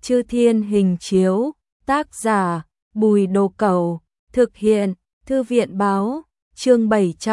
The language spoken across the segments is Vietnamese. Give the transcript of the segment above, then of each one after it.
Chư Thiên Hình Chiếu, tác giả Bùi Đồ Cẩu, thực hiện Thư viện Báo, chương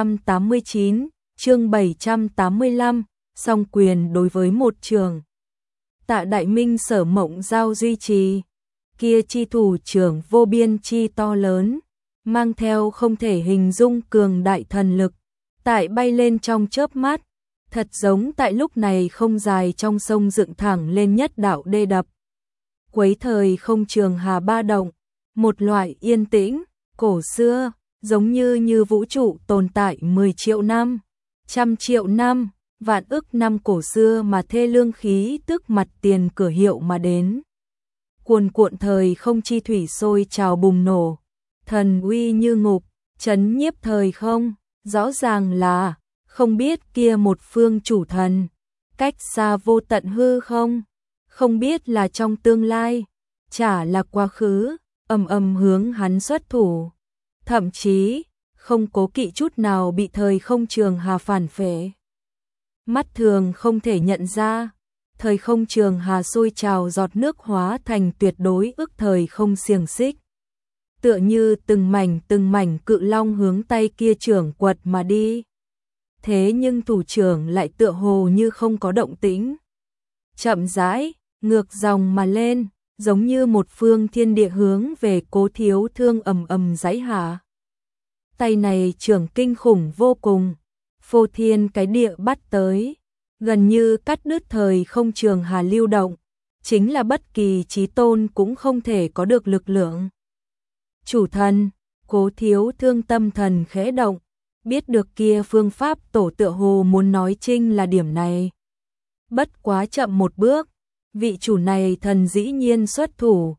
789, chương 785, song quyền đối với một trường. Tạ Đại Minh Sở Mộng Giao duy trì, kia chi thủ trưởng vô biên chi to lớn, mang theo không thể hình dung cường đại thần lực, tại bay lên trong chớp mắt, thật giống tại lúc này không dài trong sông dựng thẳng lên nhất đạo đê đập. Quấy thời không trường hà ba động, một loại yên tĩnh, cổ xưa, giống như vũ trụ tồn tại 10 triệu năm, trăm triệu năm, vạn ức năm cổ xưa mà thê lương khí tức mặt tiền cửa hiệu mà đến. Cuồn cuộn thời không chi thủy sôi trào bùng nổ, thần uy như ngục, chấn nhiếp thời không, rõ ràng là không biết kia một phương chủ thần, cách xa vô tận hư không biết là trong tương lai, chả là quá khứ, ầm ầm hướng hắn xuất thủ, thậm chí không cố kỵ chút nào bị thời không trường hà phản phệ. Mắt thường không thể nhận ra, thời không trường hà sôi trào giọt nước hóa thành tuyệt đối ức thời không xiềng xích. Tựa như từng mảnh cự long hướng tay kia trưởng quật mà đi. Thế nhưng thủ trưởng lại tựa hồ như không có động tĩnh. Chậm rãi, ngược dòng mà lên, giống như một phương thiên địa hướng về Cố Thiếu Thương ầm ầm giãy hạ. Tay này trưởng kinh khủng vô cùng, phô thiên cái địa bắt tới, gần như cắt đứt thời không trường hà lưu động, chính là bất kỳ chí tôn cũng không thể có được lực lượng. Chủ thần, Cố Thiếu Thương tâm thần khẽ động, biết được kia phương pháp tổ tựa hồ muốn nói trinh là điểm này. Bất quá chậm một bước, vị chủ này thần dĩ nhiên xuất thủ,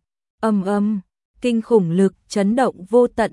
kinh khủng lực chấn động vô tận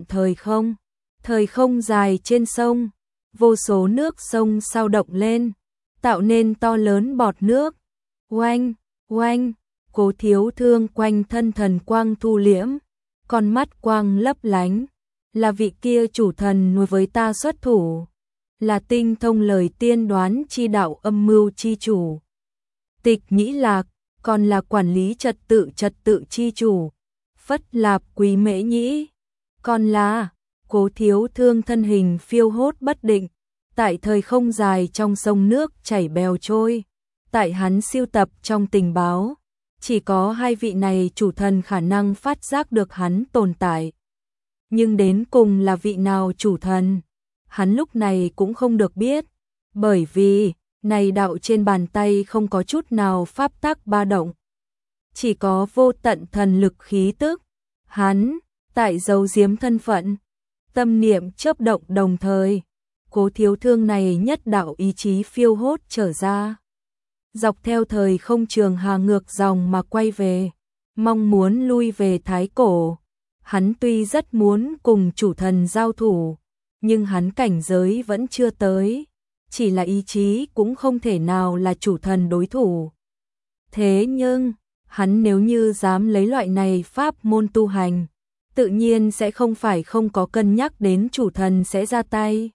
thời không dài trên sông, vô số nước sông sao động lên, tạo nên to lớn bọt nước. Oanh, oanh, Cố Thiếu Thương quanh thân thần quang thu liễm, con mắt quang lấp lánh, là vị kia chủ thần nuôi với ta xuất thủ, là tinh thông lời tiên đoán chi đạo âm mưu chi chủ. Tịch Nhĩ Lạc, còn là quản lý trật tự chi chủ. Phất Lạp Quý Mễ Nhĩ, còn là Cố Thiếu Thương thân hình phiêu hốt bất định, tại thời không dài trong sông nước chảy bèo trôi, tại hắn siêu tập trong tình báo, chỉ có hai vị này chủ thần khả năng phát giác được hắn tồn tại. Nhưng đến cùng là vị nào chủ thần, hắn lúc này cũng không được biết, bởi vì này đạo trên bàn tay không có chút nào pháp tắc ba động, chỉ có vô tận thần lực khí tức. Hắn tại giấu giếm thân phận, tâm niệm chớp động đồng thời, Cố Thiếu Thương này nhất đạo ý chí phiêu hốt trở ra, dọc theo thời không trường hà ngược dòng mà quay về, mong muốn lui về Thái Cổ. Hắn tuy rất muốn cùng chủ thần giao thủ, nhưng hắn cảnh giới vẫn chưa tới, chỉ là ý chí cũng không thể nào là chủ thần đối thủ. Thế nhưng, hắn nếu như dám lấy loại này pháp môn tu hành, tự nhiên sẽ không phải không có cân nhắc đến chủ thần sẽ ra tay.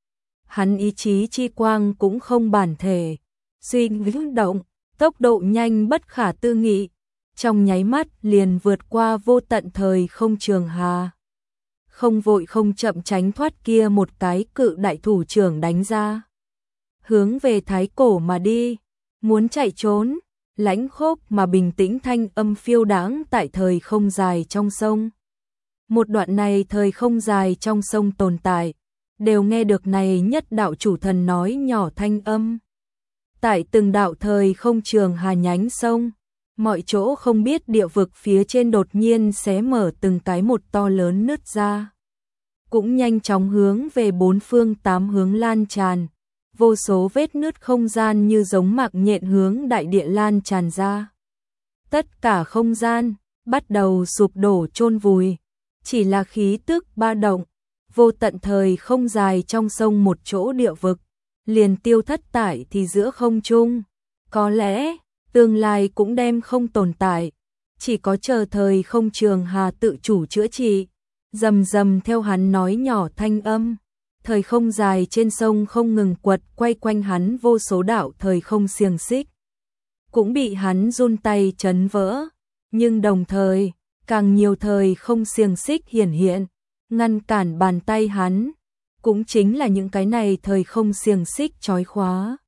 Hắn ý chí chi quang cũng không bản thể, suy nghĩ động, tốc độ nhanh bất khả tư nghị, trong nháy mắt liền vượt qua vô tận thời không trường hà. Không vội không chậm tránh thoát kia một cái cự đại thủ trưởng đánh ra. Hướng về Thái Cổ mà đi, muốn chạy trốn, lãnh khốc mà bình tĩnh thanh âm phiêu đãng tại thời không dài trong sông. Một đoạn này thời không dài trong sông tồn tại, đều nghe được này nhất đạo chủ thần nói nhỏ thanh âm. Tại từng đạo thời không trường hà nhánh sông, mọi chỗ không biết địa vực phía trên đột nhiên xé mở từng cái một to lớn nứt ra. Cũng nhanh chóng hướng về bốn phương tám hướng lan tràn, vô số vết nứt không gian như giống mạng nhện hướng đại địa lan tràn ra. Tất cả không gian bắt đầu sụp đổ chôn vùi, chỉ là khí tức ba động, vô tận thời không dài trong sông một chỗ địa vực, liền tiêu thất tại thì giữa không trung. Có lẽ tương lai cũng đem không tồn tại, chỉ có chờ thời không trường hà tự chủ chữa trị. Rầm rầm theo hắn nói nhỏ thanh âm, thời không dài trên sông không ngừng quật quay quanh hắn vô số đạo thời không xiềng xích, cũng bị hắn run tay chấn vỡ. Nhưng đồng thời, càng nhiều thời không xiềng xích hiển hiện, ngăn cản bàn tay hắn, cũng chính là những cái này thời không xiềng xích trói khóa.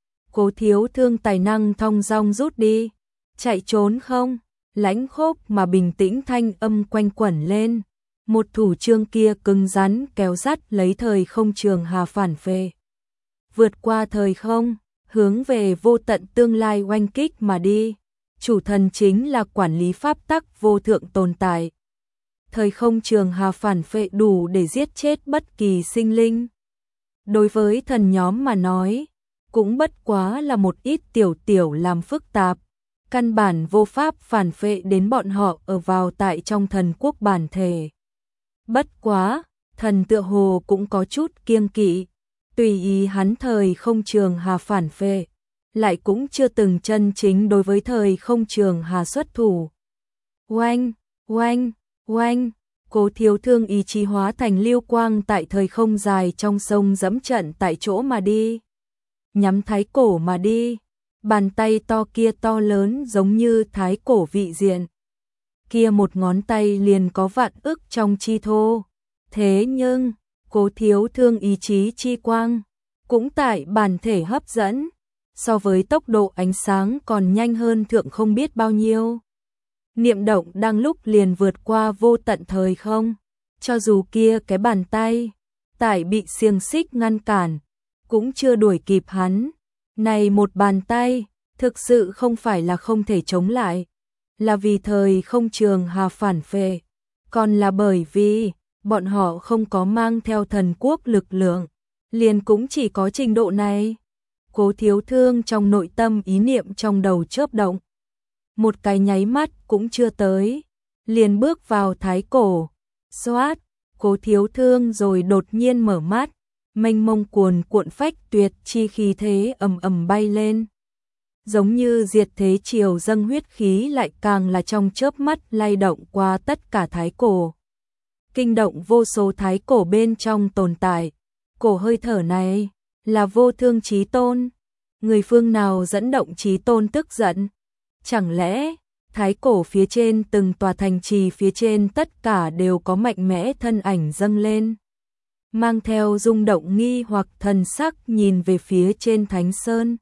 Cố Thiếu Thương tài năng thong dong rút đi, chạy trốn không? Lãnh Khốc mà bình tĩnh thanh âm quanh quẩn lên, một thủ chương kia cứng rắn kéo dắt lấy thời không Trường Hà phản phệ. Vượt qua thời không, hướng về vô tận tương lai oanh kích mà đi. Chủ thần chính là quản lý pháp tắc vô thượng tồn tại. Thời không Trường Hà phản phệ đủ để giết chết bất kỳ sinh linh. Đối với thần nhóm mà nói, cũng bất quá là một ít tiểu làm phức tạp, căn bản vô pháp phản phệ đến bọn họ ở vào tại trong thần quốc bản thể. Bất quá, thần tựa hồ cũng có chút kiêng kỵ, tùy ý hắn thời không Trường Hà phản phệ, lại cũng chưa từng chân chính đối với thời không Trường Hà xuất thủ. Oanh, oanh, oanh, Cố Thiếu Thương ý chí hóa thành lưu quang tại thời không dài trong sông dẫm trận tại chỗ mà đi. Nhắm thái cổ mà đi, bàn tay to kia to lớn giống như thái cổ vị diện. Kia một ngón tay liền có vạn ức trong chi thô. Thế nhưng, Cố Thiếu Thương ý chí chi quang, cũng tại bản thể hấp dẫn, so với tốc độ ánh sáng còn nhanh hơn thượng không biết bao nhiêu. Niệm động đang lúc liền vượt qua vô tận thời không, cho dù kia cái bàn tay, tại bị xiềng xích ngăn cản, cũng chưa đuổi kịp hắn. Này một bàn tay, thực sự không phải là không thể chống lại, là vì thời không Trường Hà phản phệ, còn là bởi vì bọn họ không có mang theo thần quốc lực lượng, liền cũng chỉ có trình độ này. Cố Thiếu Thương trong nội tâm ý niệm trong đầu chớp động. Một cái nháy mắt cũng chưa tới, liền bước vào thái cổ. Xoát, Cố Thiếu Thương rồi đột nhiên mở mắt, mênh mông cuồn cuộn phách tuyệt chi khí thế ầm ầm bay lên. Giống như diệt thế triều dâng huyết khí lại càng là trong chớp mắt lay động qua tất cả thái cổ. Kinh động vô số thái cổ bên trong tồn tại. Cổ hơi thở này là vô thương chí tôn. Người phương nào dẫn động chí tôn tức giận? Chẳng lẽ thái cổ phía trên từng tòa thành trì phía trên tất cả đều có mạnh mẽ thân ảnh dâng lên? Mang theo rung động nghi hoặc thần sắc nhìn về phía trên Thánh Sơn.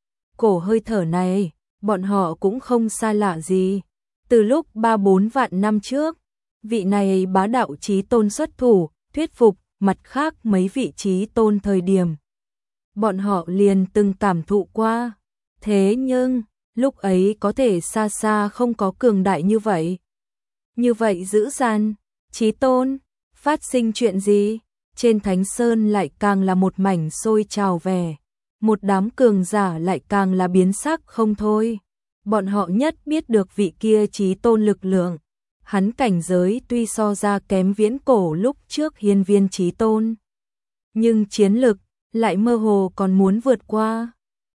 Cổ hơi thở này, bọn họ cũng không xa lạ gì. Từ lúc 3-4 vạn năm trước, vị này bá đạo chí tôn xuất thủ, thuyết phục mặt khác mấy vị chí tôn thời điểm. Bọn họ liền từng cảm thụ qua. Thế nhưng, lúc ấy có thể xa xa không có cường đại như vậy. Như vậy dữ dằn, chí tôn, phát sinh chuyện gì? Trên Thánh Sơn lại càng là một mảnh sôi trào vẻ. Một đám cường giả lại càng là biến sắc không thôi. Bọn họ nhất biết được vị kia chí tôn lực lượng. Hắn cảnh giới tuy so ra kém viễn cổ lúc trước hiên viên chí tôn, nhưng chiến lực lại mơ hồ còn muốn vượt qua.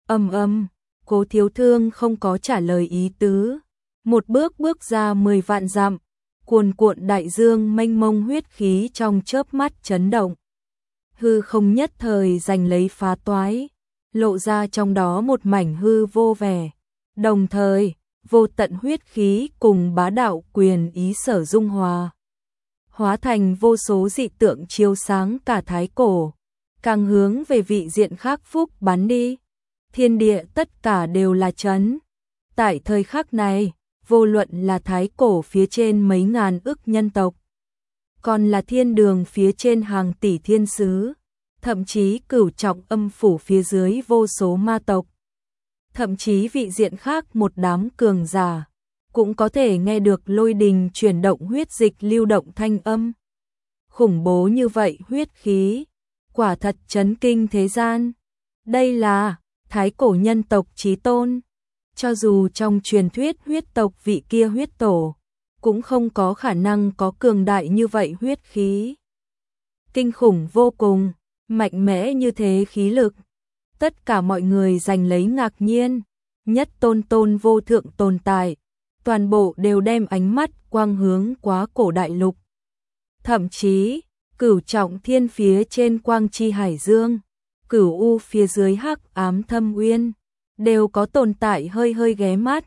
Cố Thiếu Thương không có trả lời ý tứ. Một bước bước ra 10 vạn dặm, cuồn cuộn đại dương mênh mông huyết khí trong chớp mắt chấn động. Hư không nhất thời giành lấy phá toái, lộ ra trong đó một mảnh hư vô vẻ. Đồng thời, vô tận huyết khí cùng bá đạo quyền ý sở dung hòa, hóa thành vô số dị tượng chiếu sáng cả thái cổ, càng hướng về vị diện khác phúc bắn đi. Thiên địa tất cả đều là chấn. Tại thời khắc này, vô luận là thái cổ phía trên mấy ngàn ức nhân tộc, còn là thiên đường phía trên hàng tỷ thiên sứ, thậm chí cửu trọng âm phủ phía dưới vô số ma tộc, thậm chí vị diện khác một đám cường giả, cũng có thể nghe được lôi đình chuyển động huyết dịch lưu động thanh âm. Khủng bố như vậy huyết khí, quả thật chấn kinh thế gian. Đây là thái cổ nhân tộc chí tôn. Cho dù trong truyền thuyết huyết tộc vị kia huyết tổ, cũng không có khả năng có cường đại như vậy huyết khí. Kinh khủng vô cùng, mạnh mẽ như thế khí lực. Tất cả mọi người giành lấy ngạc nhiên, nhất tôn vô thượng tồn tại, toàn bộ đều đem ánh mắt quang hướng quá cổ đại lục. Thậm chí, cửu trọng thiên phía trên quang chi hải dương, cửu u phía dưới hắc ám thâm uyên, đều có tồn tại hơi hơi ghé mắt,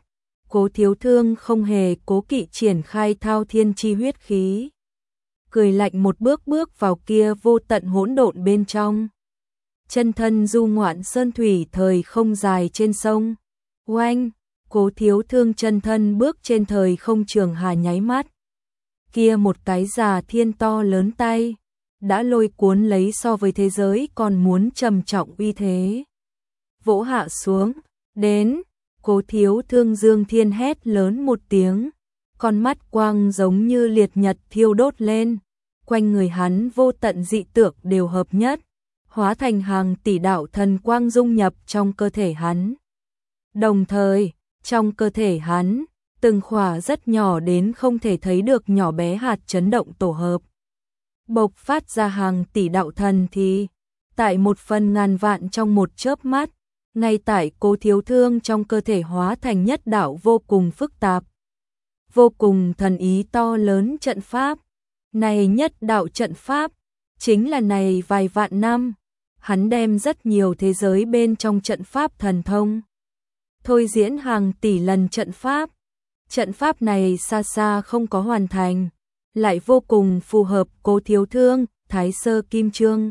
Cố Thiếu Thương không hề cố kỵ triển khai thao thiên chi huyết khí. Cười lạnh một bước bước vào kia vô tận hỗn độn bên trong. Chân thân du ngoạn sơn thủy thời không dài trên sông. Oanh, Cố Thiếu Thương chân thân bước trên thời không trường hà nháy mắt. Kia một cái già thiên to lớn tay, đã lôi cuốn lấy so với thế giới còn muốn trầm trọng uy thế. Vỗ hạ xuống, đến, Cố Thiếu Thương dương thiên hét lớn một tiếng, con mắt quang giống như liệt nhật thiêu đốt lên, quanh người hắn vô tận dị tượng đều hợp nhất, hóa thành hàng tỷ đạo thần quang dung nhập trong cơ thể hắn. Đồng thời, trong cơ thể hắn, từng khỏa rất nhỏ đến không thể thấy được nhỏ bé hạt chấn động tổ hợp. Bộc phát ra hàng tỷ đạo thần thì, tại một phần ngàn vạn trong một chớp mắt, ngay tại Cố Thiếu Thương trong cơ thể hóa thành nhất đạo vô cùng phức tạp, vô cùng thần ý to lớn trận pháp. Này nhất đạo trận pháp, chính là này vài vạn năm, hắn đem rất nhiều thế giới bên trong trận pháp thần thông. Thôi diễn hàng tỷ lần trận pháp. Trận pháp này xa xa không có hoàn thành, lại vô cùng phù hợp Cố Thiếu Thương, Thái Sơ Kim Chương.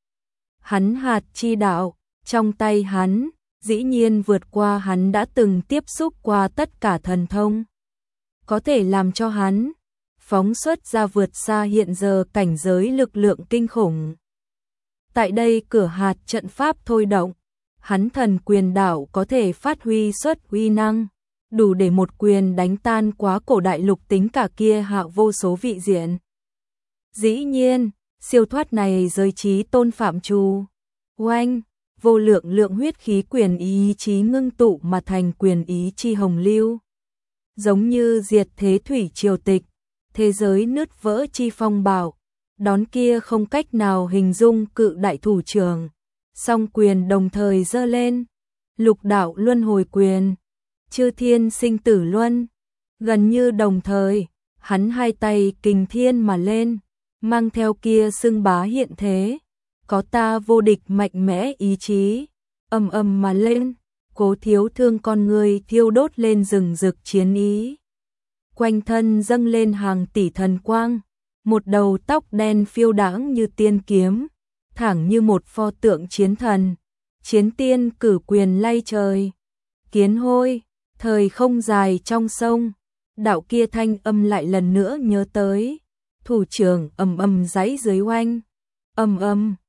Hắn hạt chi đạo, trong tay hắn, dĩ nhiên vượt qua hắn đã từng tiếp xúc qua tất cả thần thông. Có thể làm cho hắn phóng xuất ra vượt xa hiện giờ cảnh giới lực lượng kinh khủng. Tại đây cửa hạt trận pháp thôi động, hắn thần quyền đạo có thể phát huy xuất uy năng, đủ để một quyền đánh tan quá cổ đại lục tính cả kia hạ vô số vị diện. Dĩ nhiên, siêu thoát này giới trí tôn phạm trù. Oanh, vô lượng lượng huyết khí quyền ý chí ngưng tụ mà thành quyền ý chi hồng lưu. Giống như diệt thế thủy triều tịch, thế giới nứt vỡ chi phong bạo, đón kia không cách nào hình dung cự đại thủ trưởng. Song quyền đồng thời giơ lên, lục đạo luân hồi quyền, chư thiên sinh tử luân. Gần như đồng thời, hắn hai tay kình thiên mà lên, mang theo kia xưng bá hiện thế. Có ta vô địch mạnh mẽ ý chí, ầm ầm mà lên, Cố Thiếu Thương con người thiêu đốt lên rừng rực chiến ý. Quanh thân dâng lên hàng tỷ thần quang, một đầu tóc đen phiêu đãng như tiên kiếm, thẳng như một pho tượng chiến thần, chiến tiên cử quyền lay trời. Kiến hôi, thời không dài trong sông, đạo kia thanh âm lại lần nữa nhớ tới, thủ trưởng ầm ầm giãy dưới oanh, ầm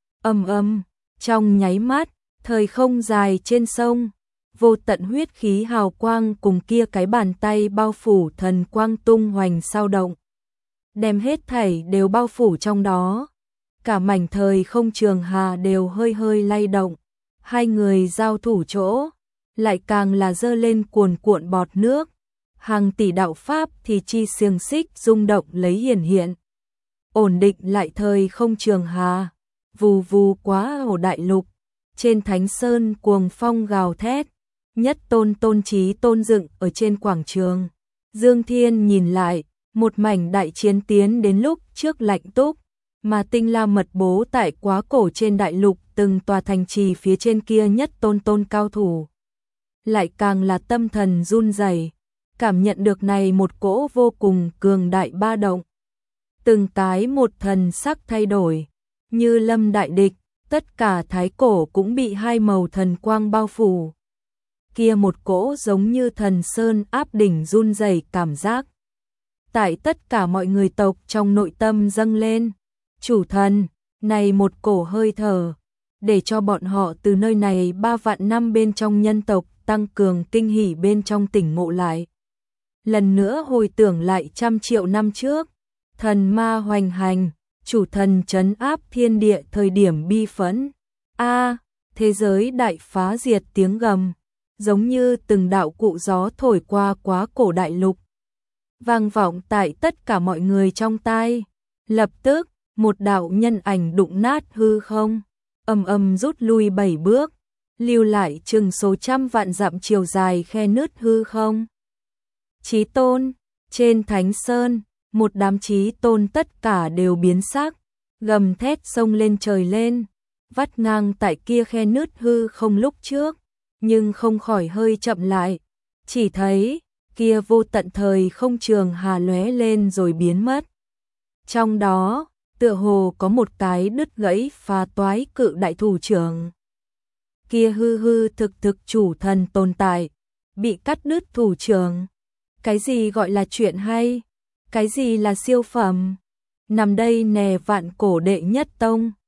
ầm, trong nháy mắt, thời không dài trên sông, vô tận huyết khí hào quang cùng kia cái bàn tay bao phủ thần quang tung hoành sao động, đem hết thảy đều bao phủ trong đó. Cả mảnh thời không trường hà đều hơi hơi lay động, hai người giao thủ chỗ, lại càng là dơ lên cuồn cuộn bọt nước, hàng tỷ đạo pháp thì chi xiềng xích rung động lấy hiển hiện. Ổn định lại thời không trường hà, vù vù quá ổ đại lục, trên thánh sơn cuồng phong gào thét, nhất tôn tôn trí tôn dựng ở trên quảng trường. Dương Thiên nhìn lại, một mảnh đại chiến tiến đến lúc trước lạnh túc, mà tinh la mật bố tại quá cổ trên đại lục từng tòa thành trì phía trên kia nhất tôn tôn cao thủ. Lại càng là tâm thần run rẩy, cảm nhận được này một cỗ vô cùng cường đại ba động. Từng cái một thần sắc thay đổi, như lâm đại địch, tất cả thái cổ cũng bị hai màu thần quang bao phủ. Kia một cỗ giống như thần sơn áp đỉnh run rẩy cảm giác. Tại tất cả mọi người tộc trong nội tâm dâng lên. Chủ thần, này một cổ hơi thở, để cho bọn họ từ nơi này 3 vạn năm bên trong nhân tộc tăng cường kinh hỉ bên trong tỉnh ngộ lại. Lần nữa hồi tưởng lại trăm triệu năm trước, thần ma hoành hành, chủ thần trấn áp thiên địa thời điểm bi phẫn. Thế giới đại phá diệt tiếng gầm, giống như từng đạo cụ gió thổi qua quá cổ đại lục. Vang vọng tại tất cả mọi người trong tai, lập tức, một đạo nhân ảnh đụng nát hư không, ầm ầm rút lui 7 bước, lưu lại chừng số trăm vạn dặm chiều dài khe nứt hư không. Chí tôn, trên thánh sơn, một đám chí tôn tất cả đều biến sắc, gầm thét xông lên trời lên, vắt ngang tại kia khe nứt hư không lúc trước, nhưng không khỏi hơi chậm lại, chỉ thấy kia vô tận thời không trường hà lóe lên rồi biến mất. Trong đó, tựa hồ có một cái đứt gãy phá toái cự đại thủ trưởng. Kia hư hư thực thực chủ thần tồn tại, bị cắt đứt thủ trưởng. Cái gì gọi là chuyện hay? Cái gì là siêu phẩm? Nằm đây nè vạn cổ đệ nhất tông.